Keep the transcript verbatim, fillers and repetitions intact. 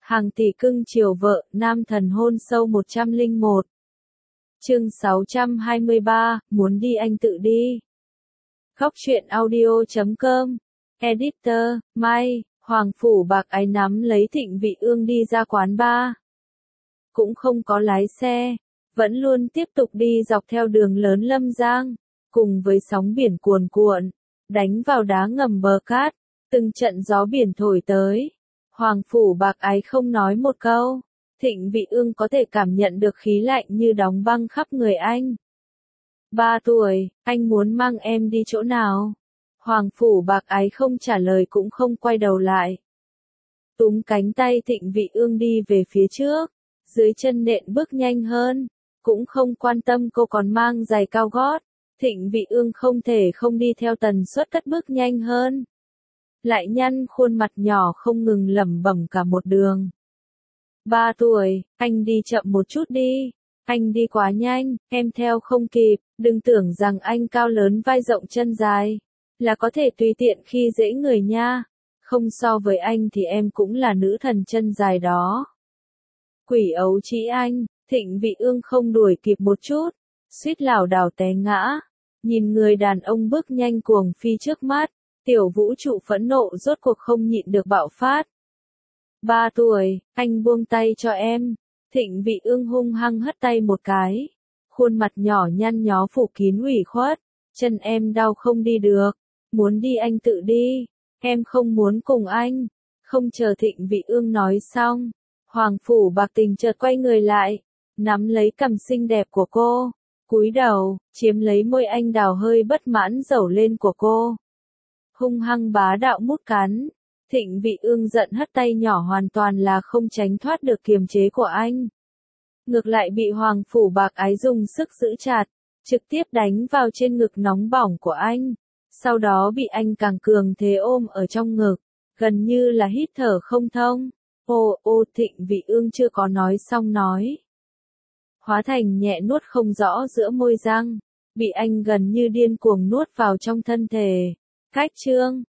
Hàng tỷ cưng chiều vợ, nam thần hôn sâu một trăm lẻ một. Chương sáu trăm hai mươi ba, muốn đi anh tự đi. Góc truyện audio chấm com. Editor, Mai, Hoàng Phủ Bạc Ái nắm lấy Thịnh Vị Ương đi ra quán bar. Cũng không có lái xe, vẫn luôn tiếp tục đi dọc theo đường lớn Lâm Giang, cùng với sóng biển cuồn cuộn, đánh vào đá ngầm bờ cát, từng trận gió biển thổi tới. Hoàng Phủ Bạc Ái không nói một câu, Thịnh Vị Ương có thể cảm nhận được khí lạnh như đóng băng khắp người anh. Ba tuổi, anh muốn mang em đi chỗ nào? Hoàng Phủ Bạc Ái không trả lời cũng không quay đầu lại. Túm cánh tay Thịnh Vị Ương đi về phía trước, dưới chân nện bước nhanh hơn, cũng không quan tâm cô còn mang giày cao gót. Thịnh Vị Ương không thể không đi theo tần suất cất bước nhanh hơn. Lại nhăn khuôn mặt nhỏ không ngừng lẩm bẩm cả một đường. Ba tuổi, anh đi chậm một chút đi. Anh đi quá nhanh, em theo không kịp. Đừng tưởng rằng anh cao lớn vai rộng chân dài, là có thể tùy tiện khi dễ người nha. Không, so với anh thì em cũng là nữ thần chân dài đó. Quỷ ấu trĩ anh, Thịnh Vị Ương không đuổi kịp một chút, suýt lảo đảo té ngã. Nhìn người đàn ông bước nhanh cuồng phi trước mắt, tiểu vũ trụ phẫn nộ rốt cuộc không nhịn được bạo phát. Ba tuổi, anh buông tay cho em. Thịnh Vị Ương hung hăng hất tay một cái. Khuôn mặt nhỏ nhăn nhó phủ kín ủy khuất. Chân em đau không đi được. Muốn đi anh tự đi. Em không muốn cùng anh. Không chờ Thịnh Vị Ương nói xong, Hoàng Phủ Bạc Tình chợt quay người lại, nắm lấy cằm xinh đẹp của cô, cúi đầu, chiếm lấy môi anh đào hơi bất mãn dẩu lên của cô. Hung hăng bá đạo mút cắn. Thịnh Vị Ương giận hất tay nhỏ hoàn toàn là không tránh thoát được kiềm chế của anh. Ngược lại bị Hoàng Phủ Bạc Ái dùng sức giữ chặt, trực tiếp đánh vào trên ngực nóng bỏng của anh. Sau đó bị anh càng cường thế ôm ở trong ngực, gần như là hít thở không thông. Ô ô Thịnh Vị Ương chưa có nói xong nói. Hóa thành nhẹ nuốt không rõ giữa môi răng, bị anh gần như điên cuồng nuốt vào trong thân thể. Cách chương,